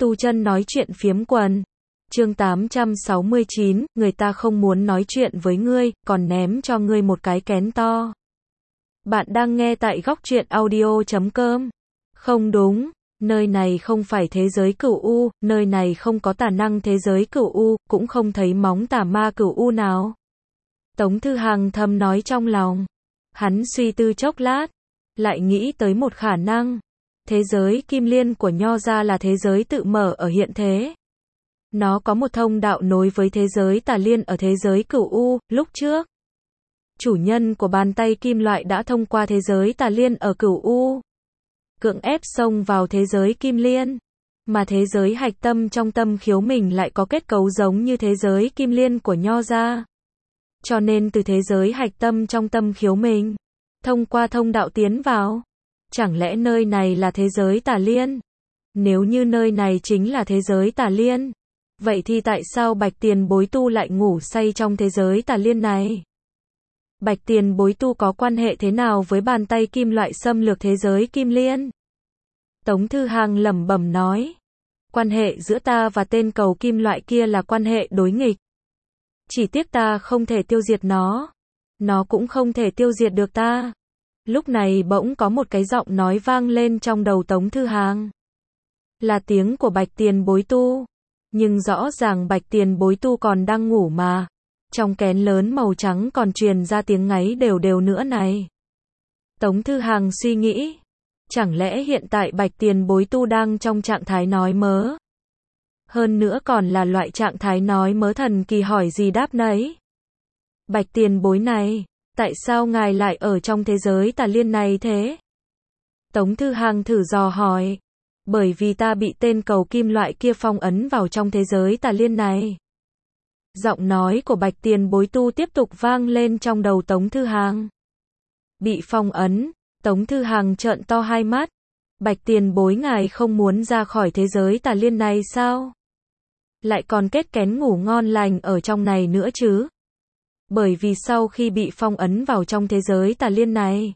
Tu chân nói chuyện phiếm quần. Chương 869, người ta không muốn nói chuyện với ngươi, còn ném cho ngươi một cái kén to. Bạn đang nghe tại góc truyện audio.com. Không đúng, nơi này không phải thế giới cửu u, nơi này không có tà năng thế giới cửu u, cũng không thấy móng tà ma cửu u nào. Tống Thư Hằng thầm nói trong lòng. Hắn suy tư chốc lát, lại nghĩ tới một khả năng. Thế giới kim liên của Nho gia là thế giới tự mở ở hiện thế. Nó có một thông đạo nối với thế giới tà liên ở thế giới cửu u, lúc trước. Chủ nhân của bàn tay kim loại đã thông qua thế giới tà liên ở cửu u. Cưỡng ép xông vào thế giới kim liên. Mà thế giới hạch tâm trong tâm khiếu mình lại có kết cấu giống như thế giới kim liên của Nho gia. Cho nên từ thế giới hạch tâm trong tâm khiếu mình, thông qua thông đạo tiến vào. Chẳng lẽ nơi này là thế giới tà liên? Nếu như nơi này chính là thế giới tà liên, vậy thì tại sao Bạch Tiền Bối Tu lại ngủ say trong thế giới tà liên này? Bạch Tiền Bối Tu có quan hệ thế nào với bàn tay kim loại xâm lược thế giới kim liên? Tống Thư Hằng lẩm bẩm nói. Quan hệ giữa ta và tên cầu kim loại kia là quan hệ đối nghịch. Chỉ tiếc ta không thể tiêu diệt nó. Nó cũng không thể tiêu diệt được ta. Lúc này bỗng có một cái giọng nói vang lên trong đầu Tống Thư Hằng. Là tiếng của Bạch Tiền Bối Tu. Nhưng rõ ràng Bạch Tiền Bối Tu còn đang ngủ mà. Trong kén lớn màu trắng còn truyền ra tiếng ngáy đều đều nữa này. Tống Thư Hằng suy nghĩ. Chẳng lẽ hiện tại Bạch Tiền Bối Tu đang trong trạng thái nói mớ? Hơn nữa còn là loại trạng thái nói mớ thần kỳ hỏi gì đáp nấy. Bạch Tiền Bối này, tại sao ngài lại ở trong thế giới tà liên này thế? Tống Thư Hằng thử dò hỏi. Bởi vì ta bị tên cầu kim loại kia phong ấn vào trong thế giới tà liên này. Giọng nói của Bạch Tiền Bối Tu tiếp tục vang lên trong đầu Tống Thư Hằng. Bị phong ấn, Tống Thư Hằng trợn to hai mắt. Bạch Tiền Bối ngài không muốn ra khỏi thế giới tà liên này sao? Lại còn kết kén ngủ ngon lành ở trong này nữa chứ? Bởi vì sau khi bị phong ấn vào trong thế giới tà liên này,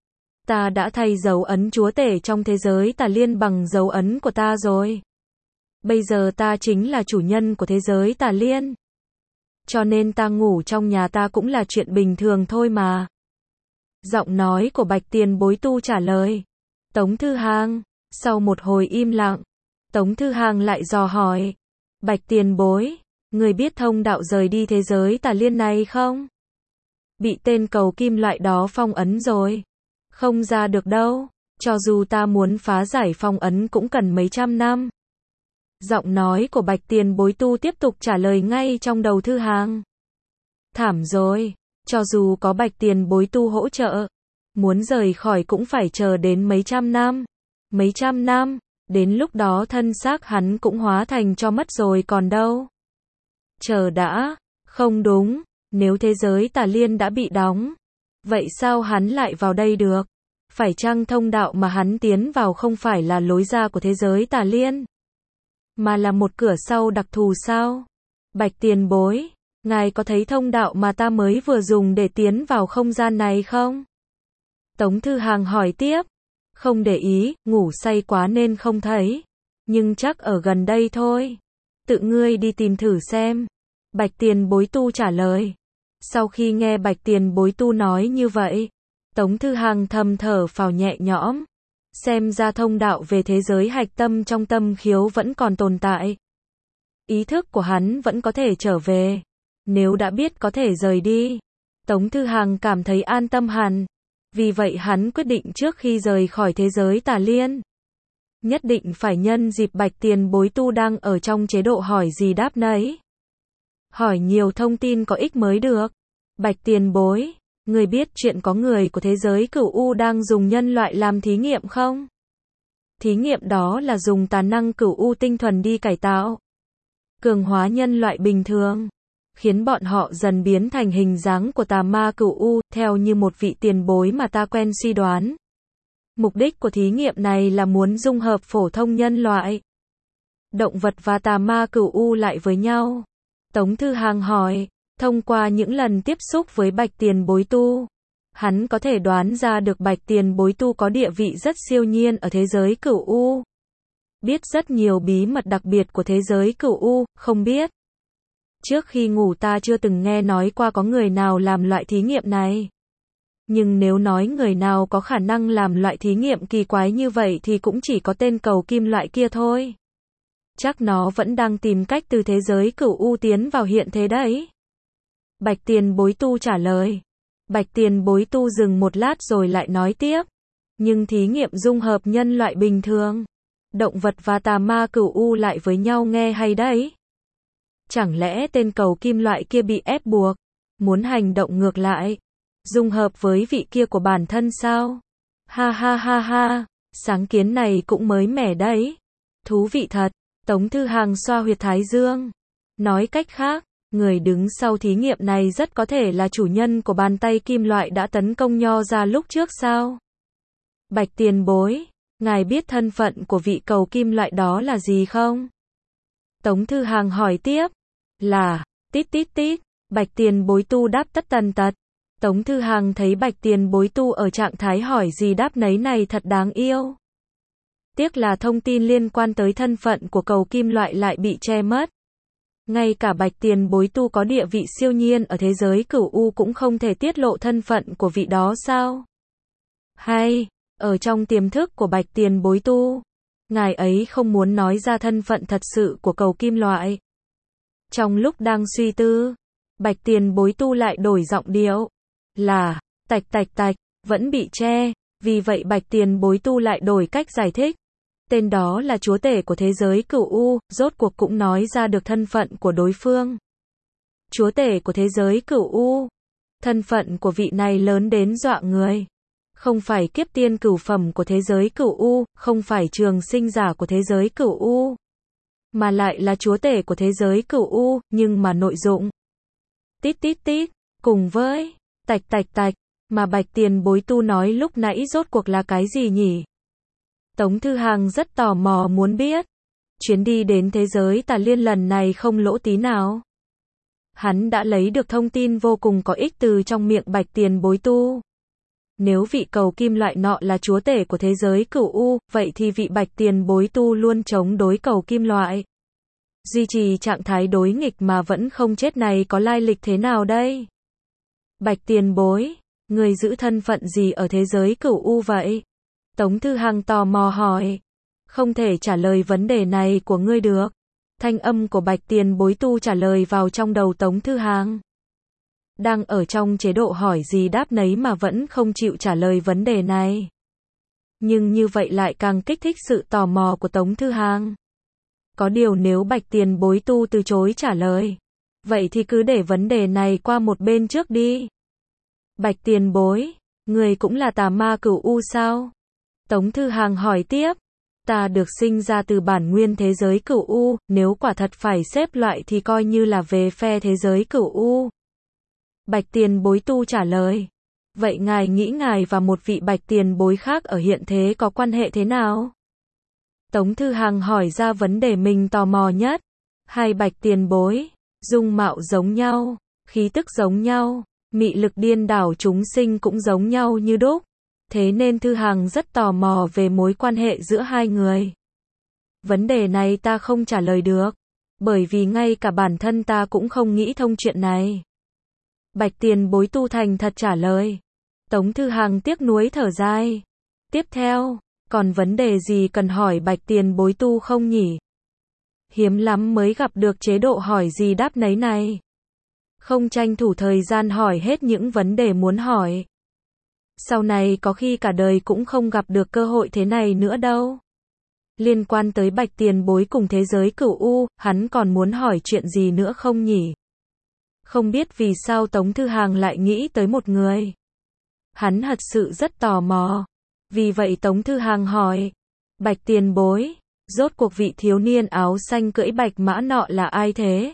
ta đã thay dấu ấn chúa tể trong thế giới tà liên bằng dấu ấn của ta rồi. Bây giờ ta chính là chủ nhân của thế giới tà liên. Cho nên ta ngủ trong nhà ta cũng là chuyện bình thường thôi mà. Giọng nói của Bạch Tiền Bối Tu trả lời. Tống Thư Hằng, sau một hồi im lặng, Tống Thư Hằng lại dò hỏi. Bạch Tiền Bối, người biết thông đạo rời đi thế giới tà liên này không? Bị tên cầu kim loại đó phong ấn rồi. Không ra được đâu, cho dù ta muốn phá giải phong ấn cũng cần mấy trăm năm. Giọng nói của Bạch Tiền Bối Tu tiếp tục trả lời ngay trong đầu Thư Hằng. Thảm rồi, cho dù có Bạch Tiền Bối Tu hỗ trợ, muốn rời khỏi cũng phải chờ đến mấy trăm năm. Mấy trăm năm, đến lúc đó thân xác hắn cũng hóa thành tro mất rồi còn đâu. Chờ đã, không đúng, nếu thế giới tà liên đã bị đóng, vậy sao hắn lại vào đây được? Phải chăng thông đạo mà hắn tiến vào không phải là lối ra của thế giới tà liên, mà là một cửa sau đặc thù sao? Bạch Tiền Bối, ngài có thấy thông đạo mà ta mới vừa dùng để tiến vào không gian này không? Tống Thư Hằng hỏi tiếp. Không để ý, ngủ say quá nên không thấy. Nhưng chắc ở gần đây thôi. Tự ngươi đi tìm thử xem. Bạch Tiền Bối Tu trả lời. Sau khi nghe Bạch Tiền Bối Tu nói như vậy, Tống Thư Hằng thầm thở phào nhẹ nhõm. Xem ra thông đạo về thế giới hạch tâm trong tâm khiếu vẫn còn tồn tại. Ý thức của hắn vẫn có thể trở về. Nếu đã biết có thể rời đi, Tống Thư Hằng cảm thấy an tâm hẳn. Vì vậy hắn quyết định trước khi rời khỏi thế giới tà liên, nhất định phải nhân dịp Bạch Tiền Bối Tu đang ở trong chế độ hỏi gì đáp nấy. Hỏi nhiều thông tin có ích mới được. Bạch Tiền Bối, người biết chuyện có người của thế giới cửu u đang dùng nhân loại làm thí nghiệm không? Thí nghiệm đó là dùng tà năng cửu u tinh thuần đi cải tạo, cường hóa nhân loại bình thường, khiến bọn họ dần biến thành hình dáng của tà ma cửu u, theo như một vị tiền bối mà ta quen suy đoán. Mục đích của thí nghiệm này là muốn dung hợp phổ thông nhân loại, động vật và tà ma cửu u lại với nhau. Tống Thư Hằng hỏi, thông qua những lần tiếp xúc với Bạch Tiền Bối Tu, hắn có thể đoán ra được Bạch Tiền Bối Tu có địa vị rất siêu nhiên ở thế giới cửu u. biết rất nhiều bí mật đặc biệt của thế giới cửu U, không biết. Trước khi ngủ ta chưa từng nghe nói qua có người nào làm loại thí nghiệm này. Nhưng nếu nói người nào có khả năng làm loại thí nghiệm kỳ quái như vậy thì cũng chỉ có tên cầu kim loại kia thôi. Chắc nó vẫn đang tìm cách từ thế giới cửu U tiến vào hiện thế đấy. Bạch Tiền Bối Tu trả lời. Bạch Tiền Bối Tu dừng một lát rồi lại nói tiếp. Nhưng thí nghiệm dung hợp nhân loại bình thường, động vật và tà ma cửu U lại với nhau nghe hay đấy. Chẳng lẽ tên cầu kim loại kia bị ép buộc, muốn hành động ngược lại, dung hợp với vị kia của bản thân sao? Ha ha ha ha, sáng kiến này cũng mới mẻ đấy. Thú vị thật. Tống Thư Hàng xoa huyệt thái dương. Nói cách khác, người đứng sau thí nghiệm này rất có thể là chủ nhân của bàn tay kim loại đã tấn công Nho ra lúc trước sao? Bạch Tiền Bối, ngài biết thân phận của vị cầu kim loại đó là gì không? Tống Thư Hàng hỏi tiếp. Là, tít tít tít, Bạch Tiền Bối Tu đáp tất tần tật. Tống Thư Hàng thấy Bạch Tiền Bối Tu ở trạng thái hỏi gì đáp nấy này thật đáng yêu. Tiếc là thông tin liên quan tới thân phận của cầu kim loại lại bị che mất. Ngay cả Bạch Tiền Bối Tu có địa vị siêu nhiên ở thế giới cửu U cũng không thể tiết lộ thân phận của vị đó sao? Hay, ở trong tiềm thức của Bạch Tiền Bối Tu, ngài ấy không muốn nói ra thân phận thật sự của cầu kim loại. Trong lúc đang suy tư, Bạch Tiền Bối Tu lại đổi giọng điệu. Là, tạch tạch tạch, vẫn bị che, vì vậy Bạch Tiền Bối Tu lại đổi cách giải thích. Tên đó là chúa tể của thế giới cửu U, rốt cuộc cũng nói ra được thân phận của đối phương. Chúa tể của thế giới cửu U. Thân phận của vị này lớn đến dọa người. Không phải kiếp tiên cửu phẩm của thế giới cửu U, không phải trường sinh giả của thế giới cửu U, mà lại là chúa tể của thế giới cửu U, nhưng mà nội dụng. Tít tít tít, cùng với tạch tạch tạch, mà Bạch Tiền Bối Tu nói lúc nãy rốt cuộc là cái gì nhỉ? Tống Thư Hàng rất tò mò muốn biết. Chuyến đi đến thế giới Tà Liên lần này không lỗ tí nào. Hắn đã lấy được thông tin vô cùng có ích từ trong miệng Bạch Tiền Bối Tu. Nếu vị cầu kim loại nọ là chúa tể của thế giới cửu U, vậy thì vị Bạch Tiền Bối Tu luôn chống đối cầu kim loại, duy trì trạng thái đối nghịch mà vẫn không chết này có lai lịch thế nào đây? Bạch Tiền Bối, người giữ thân phận gì ở thế giới cửu U vậy? Tống Thư Hàng tò mò hỏi. Không thể trả lời vấn đề này của ngươi được. Thanh âm của Bạch Tiền Bối Tu trả lời vào trong đầu Tống Thư Hàng. Đang ở trong chế độ hỏi gì đáp nấy mà vẫn không chịu trả lời vấn đề này. Nhưng như vậy lại càng kích thích sự tò mò của Tống Thư Hàng. Có điều nếu Bạch Tiền Bối Tu từ chối trả lời, vậy thì cứ để vấn đề này qua một bên trước đi. Bạch Tiền Bối, người cũng là tà ma cửu U sao? Tống Thư Hàng hỏi tiếp. Ta được sinh ra từ bản nguyên thế giới cửu U, nếu quả thật phải xếp loại thì coi như là về phe thế giới cửu U. Bạch Tiền Bối Tu trả lời. Vậy ngài nghĩ ngài và một vị Bạch Tiền Bối khác ở hiện thế có quan hệ thế nào? Tống Thư Hàng hỏi ra vấn đề mình tò mò nhất. Hai Bạch Tiền Bối, dung mạo giống nhau, khí tức giống nhau, mị lực điên đảo chúng sinh cũng giống nhau như đúc. Thế nên Thư Hàng rất tò mò về mối quan hệ giữa hai người. Vấn đề này ta không trả lời được, bởi vì ngay cả bản thân ta cũng không nghĩ thông chuyện này. Bạch Tiền Bối Tu thành thật trả lời. Tống Thư Hàng tiếc nuối thở dài. Tiếp theo, còn vấn đề gì cần hỏi Bạch Tiền Bối Tu không nhỉ? Hiếm lắm mới gặp được chế độ hỏi gì đáp nấy này. Không tranh thủ thời gian hỏi hết những vấn đề muốn hỏi. Sau này có khi cả đời cũng không gặp được cơ hội thế này nữa đâu. Liên quan tới Bạch Tiền Bối cùng thế giới cửu U, hắn còn muốn hỏi chuyện gì nữa không nhỉ? Không biết vì sao Tống Thư Hàng lại nghĩ tới một người. Hắn thật sự rất tò mò. Vì vậy Tống Thư Hàng hỏi. Bạch Tiền Bối, rốt cuộc vị thiếu niên áo xanh cưỡi bạch mã nọ là ai thế?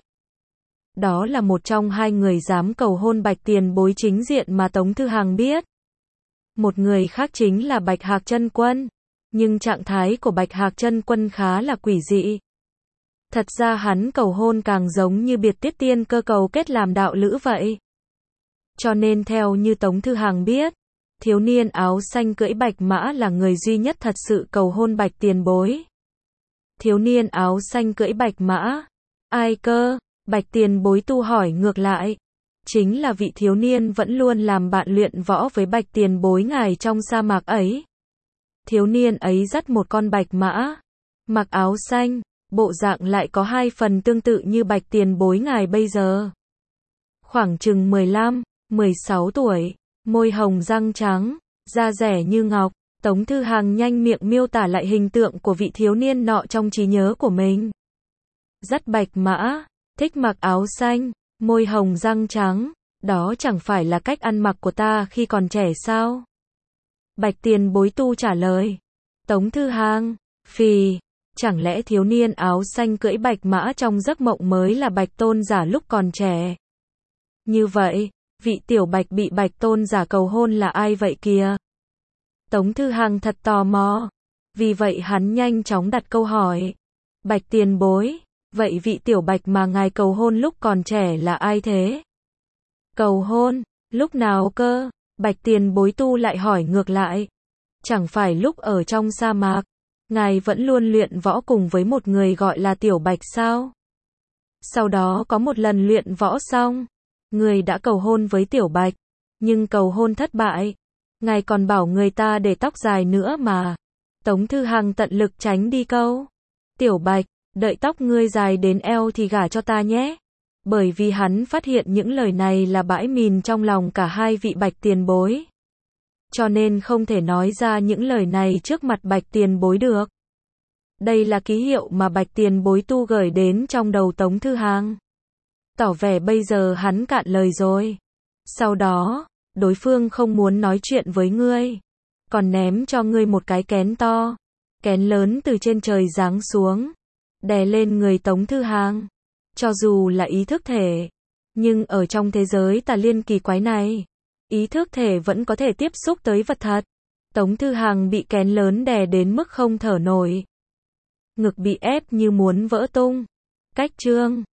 Đó là một trong hai người dám cầu hôn Bạch Tiền Bối chính diện mà Tống Thư Hàng biết. Một người khác chính là Bạch Hạc Chân Quân. Nhưng trạng thái của Bạch Hạc Chân Quân khá là quỷ dị. Thật ra hắn cầu hôn càng giống như biệt tiết tiên cơ cầu kết làm đạo lữ vậy. Cho nên theo như Tống Thư Hàng biết, thiếu niên áo xanh cưỡi bạch mã là người duy nhất thật sự cầu hôn Bạch Tiền Bối. Thiếu niên áo xanh cưỡi bạch mã. Ai cơ? Bạch tiền bối tu hỏi ngược lại. Chính là vị thiếu niên vẫn luôn làm bạn luyện võ với bạch tiền bối ngài trong sa mạc ấy. Thiếu niên ấy dắt một con bạch mã, mặc áo xanh, bộ dạng lại có 2 phần tương tự như bạch tiền bối ngài bây giờ. Khoảng chừng 15, 16 tuổi, môi hồng răng trắng, da rẻ như ngọc. Tống Thư Hằng nhanh miệng miêu tả lại hình tượng của vị thiếu niên nọ trong trí nhớ của mình. Dắt bạch mã, thích mặc áo xanh, môi hồng răng trắng, đó chẳng phải là cách ăn mặc của ta khi còn trẻ sao? Bạch tiền bối tu trả lời. Tống Thư Hằng, phì, chẳng lẽ thiếu niên áo xanh cưỡi bạch mã trong giấc mộng mới là bạch tôn giả lúc còn trẻ? Như vậy, vị tiểu bạch bị bạch tôn giả cầu hôn là ai vậy kìa? Tống Thư Hằng thật tò mò. Vì vậy hắn nhanh chóng đặt câu hỏi. Bạch tiền bối, vậy vị tiểu bạch mà ngài cầu hôn lúc còn trẻ là ai thế? Cầu hôn, lúc nào cơ? Bạch tiền bối tu lại hỏi ngược lại. Chẳng phải lúc ở trong sa mạc, ngài vẫn luôn luyện võ cùng với một người gọi là tiểu bạch sao? Sau đó có một lần luyện võ xong, người đã cầu hôn với tiểu bạch, nhưng cầu hôn thất bại. Ngài còn bảo người ta để tóc dài nữa mà. Tống Thư Hằng tận lực tránh đi câu. Tiểu bạch, đợi tóc ngươi dài đến eo thì gả cho ta nhé. Bởi vì hắn phát hiện những lời này là bãi mìn trong lòng cả hai vị bạch tiền bối. Cho nên không thể nói ra những lời này trước mặt bạch tiền bối được. Đây là ký hiệu mà bạch tiền bối tu gửi đến trong đầu Tống Thư Hằng. Tỏ vẻ bây giờ hắn cạn lời rồi. Sau đó, đối phương không muốn nói chuyện với ngươi, còn ném cho ngươi một cái kén to, kén lớn từ trên trời giáng xuống, đè lên người Tống Thư Hằng. Cho dù là ý thức thể, nhưng ở trong thế giới tà liên kỳ quái này, ý thức thể vẫn có thể tiếp xúc tới vật thật. Tống Thư Hằng bị kén lớn đè đến mức không thở nổi. Ngực bị ép như muốn vỡ tung. Cách chương